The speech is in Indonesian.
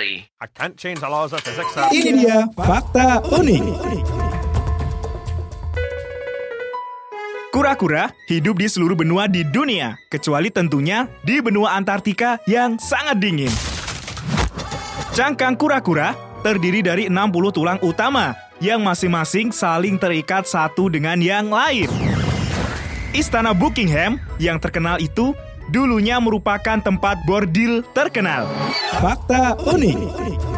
reality. I can't change the laws of physics. Ini dia fakta unik. Kura-kura hidup di seluruh benua di dunia, kecuali tentunya di benua Antartika yang sangat dingin. Cangkang kura-kura terdiri dari 60 tulang utama yang masing-masing saling terikat satu dengan yang lain. Istana Buckingham yang terkenal itu dulunya merupakan tempat bordil terkenal. Fakta unik.